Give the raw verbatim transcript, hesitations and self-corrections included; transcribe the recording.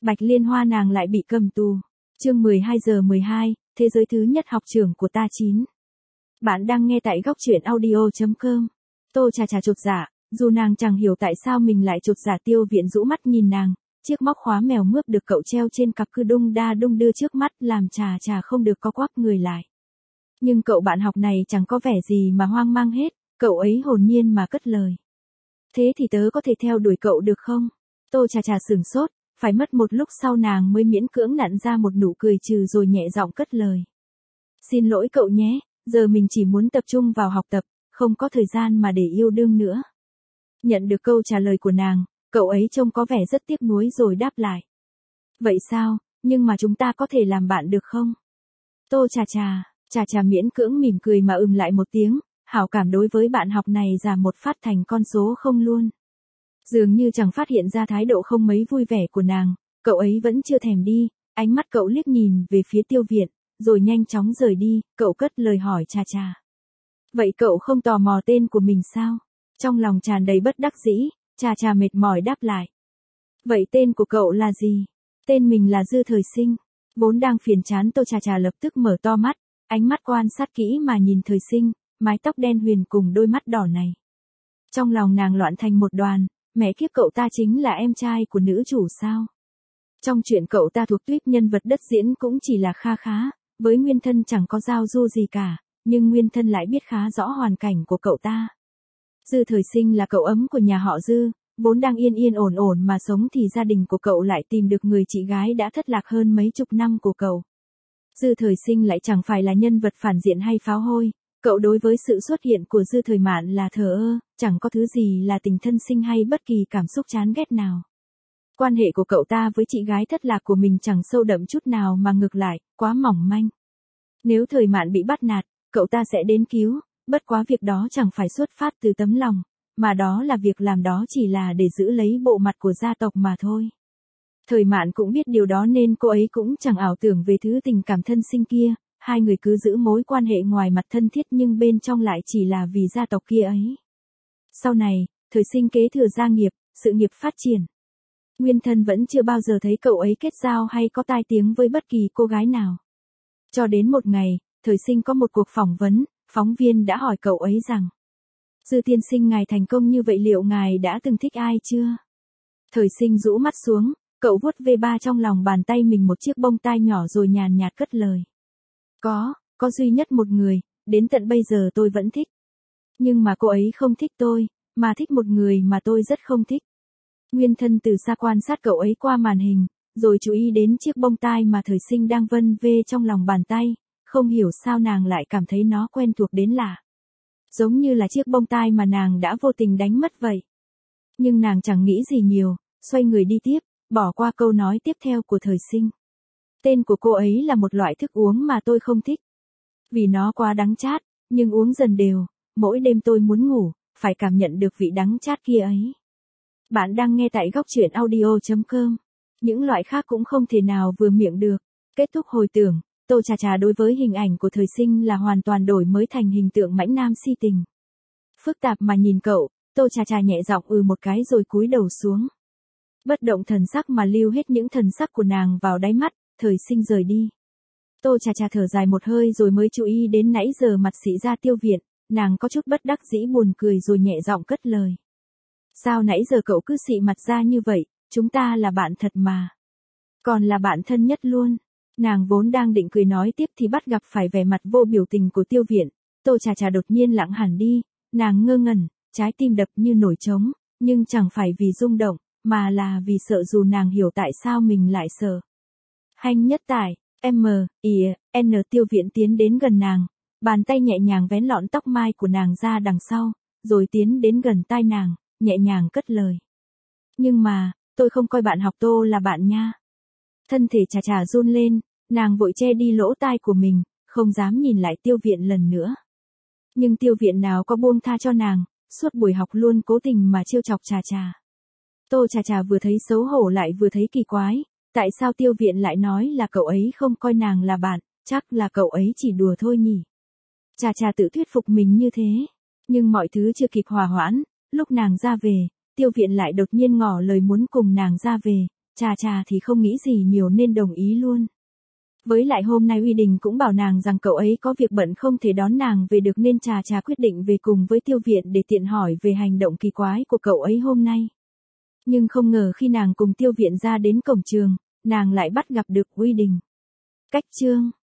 Bạch Liên Hoa nàng lại bị cầm tù. Chương mười hai giờ mười hai, thế giới thứ nhất học trưởng của ta chín. Bạn đang nghe tại góc truyện audio chấm com. Tô Trà Trà chột dạ, dù nàng chẳng hiểu tại sao mình lại chột dạ. Tiêu Viện rũ mắt nhìn nàng, chiếc móc khóa mèo mướp được cậu treo trên cặp cứ đung đa đung đưa trước mắt làm Trà Trà không được co quắp người lại. Nhưng cậu bạn học này chẳng có vẻ gì mà hoang mang hết, cậu ấy hồn nhiên mà cất lời. Thế thì tớ có thể theo đuổi cậu được không? Tô Trà Trà sửng sốt, phải mất một lúc sau nàng mới miễn cưỡng nặn ra một nụ cười trừ rồi nhẹ giọng cất lời. Xin lỗi cậu nhé, giờ mình chỉ muốn tập trung vào học tập, không có thời gian mà để yêu đương nữa. Nhận được câu trả lời của nàng, cậu ấy trông có vẻ rất tiếc nuối rồi đáp lại. Vậy sao, nhưng mà chúng ta có thể làm bạn được không? Tô Trà Trà, Trà Trà miễn cưỡng mỉm cười mà ừm lại một tiếng, hảo cảm đối với bạn học này giảm một phát thành con số không luôn. Dường như chẳng phát hiện ra thái độ không mấy vui vẻ của nàng, cậu ấy vẫn chưa thèm đi, ánh mắt cậu liếc nhìn về phía Tiêu Viện, rồi nhanh chóng rời đi, cậu cất lời hỏi Trà Trà. Vậy cậu không tò mò tên của mình sao? Trong lòng tràn đầy bất đắc dĩ, Trà Trà mệt mỏi đáp lại. Vậy tên của cậu là gì? Tên mình là Dư Thời Sinh. Vốn đang phiền chán Tô Trà Trà lập tức mở to mắt, ánh mắt quan sát kỹ mà nhìn Thời Sinh, mái tóc đen huyền cùng đôi mắt đỏ này. Trong lòng nàng loạn thành một đoàn, mẹ kiếp, cậu ta chính là em trai của nữ chủ sao? Trong chuyện cậu ta thuộc tuýp nhân vật đất diễn cũng chỉ là kha khá, với nguyên thân chẳng có giao du gì cả, nhưng nguyên thân lại biết khá rõ hoàn cảnh của cậu ta. Dư Thời Sinh là cậu ấm của nhà họ Dư, vốn đang yên yên ổn ổn mà sống thì gia đình của cậu lại tìm được người chị gái đã thất lạc hơn mấy chục năm của cậu. Dư Thời Sinh lại chẳng phải là nhân vật phản diện hay pháo hôi, cậu đối với sự xuất hiện của Dư Thời Mạn là thờ ơ, chẳng có thứ gì là tình thân sinh hay bất kỳ cảm xúc chán ghét nào. Quan hệ của cậu ta với chị gái thất lạc của mình chẳng sâu đậm chút nào mà ngược lại, quá mỏng manh. Nếu Thời Mạn bị bắt nạt, cậu ta sẽ đến cứu, bất quá việc đó chẳng phải xuất phát từ tấm lòng, mà đó là việc làm đó chỉ là để giữ lấy bộ mặt của gia tộc mà thôi. Thời Mạn cũng biết điều đó nên cô ấy cũng chẳng ảo tưởng về thứ tình cảm thân sinh kia, hai người cứ giữ mối quan hệ ngoài mặt thân thiết nhưng bên trong lại chỉ là vì gia tộc kia ấy. Sau này, Thời Sinh kế thừa gia nghiệp, sự nghiệp phát triển. Nguyên thân vẫn chưa bao giờ thấy cậu ấy kết giao hay có tai tiếng với bất kỳ cô gái nào. Cho đến một ngày, Thời Sinh có một cuộc phỏng vấn, phóng viên đã hỏi cậu ấy rằng: Dư tiên sinh, ngài thành công như vậy liệu ngài đã từng thích ai chưa? Thời Sinh rũ mắt xuống, cậu vuốt ve ba trong lòng bàn tay mình một chiếc bông tai nhỏ rồi nhàn nhạt cất lời. Có, có duy nhất một người, đến tận bây giờ tôi vẫn thích. Nhưng mà cô ấy không thích tôi, mà thích một người mà tôi rất không thích. Nguyên thân từ xa quan sát cậu ấy qua màn hình, rồi chú ý đến chiếc bông tai mà Thời Sinh đang vân vê trong lòng bàn tay, không hiểu sao nàng lại cảm thấy nó quen thuộc đến lạ. Giống như là chiếc bông tai mà nàng đã vô tình đánh mất vậy. Nhưng nàng chẳng nghĩ gì nhiều, xoay người đi tiếp, bỏ qua câu nói tiếp theo của Thời Sinh. Tên của cô ấy là một loại thức uống mà tôi không thích. Vì nó quá đắng chát, nhưng uống dần đều, mỗi đêm tôi muốn ngủ, phải cảm nhận được vị đắng chát kia ấy. Bạn đang nghe tại góc truyện audio chấm com. Những loại khác cũng không thể nào vừa miệng được. Kết thúc hồi tưởng, Tô Trà Trà đối với hình ảnh của Thời Sinh là hoàn toàn đổi mới thành hình tượng mãnh nam si tình. Phức tạp mà nhìn cậu, Tô Trà Trà nhẹ giọng ừ một cái rồi cúi đầu xuống. Bất động thần sắc mà lưu hết những thần sắc của nàng vào đáy mắt, Thời Sinh rời đi. Tô Trà Trà thở dài một hơi rồi mới chú ý đến nãy giờ mặt xị ra Tiêu Viện, nàng có chút bất đắc dĩ buồn cười rồi nhẹ giọng cất lời. Sao nãy giờ cậu cứ xị mặt ra như vậy, chúng ta là bạn thật mà. Còn là bạn thân nhất luôn. Nàng vốn đang định cười nói tiếp thì bắt gặp phải vẻ mặt vô biểu tình của Tiêu Viện. Tô Trà Trà đột nhiên lặng hẳn đi, nàng ngơ ngẩn, trái tim đập như nổi trống, nhưng chẳng phải vì rung động, mà là vì sợ dù nàng hiểu tại sao mình lại sợ. Hanh nhất tải, M, I, N. Tiêu Viện tiến đến gần nàng, bàn tay nhẹ nhàng vén lọn tóc mai của nàng ra đằng sau, rồi tiến đến gần tai nàng, nhẹ nhàng cất lời. Nhưng mà, tôi không coi bạn học Tô là bạn nha. Thân thể Trà Trà run lên, nàng vội che đi lỗ tai của mình, không dám nhìn lại Tiêu Viện lần nữa. Nhưng Tiêu Viện nào có buông tha cho nàng, suốt buổi học luôn cố tình mà trêu chọc Trà Trà. Tô Trà Trà vừa thấy xấu hổ lại vừa thấy kỳ quái, tại sao Tiêu Viện lại nói là cậu ấy không coi nàng là bạn, chắc là cậu ấy chỉ đùa thôi nhỉ. Trà Trà tự thuyết phục mình như thế, nhưng mọi thứ chưa kịp hòa hoãn, lúc nàng ra về, Tiêu Viện lại đột nhiên ngỏ lời muốn cùng nàng ra về, Trà Trà thì không nghĩ gì nhiều nên đồng ý luôn. Với lại hôm nay Uy Đình cũng bảo nàng rằng cậu ấy có việc bận không thể đón nàng về được nên Trà Trà quyết định về cùng với Tiêu Viện để tiện hỏi về hành động kỳ quái của cậu ấy hôm nay. Nhưng không ngờ khi nàng cùng Tiêu Viện ra đến cổng trường, nàng lại bắt gặp được Uy Đình. Cách chương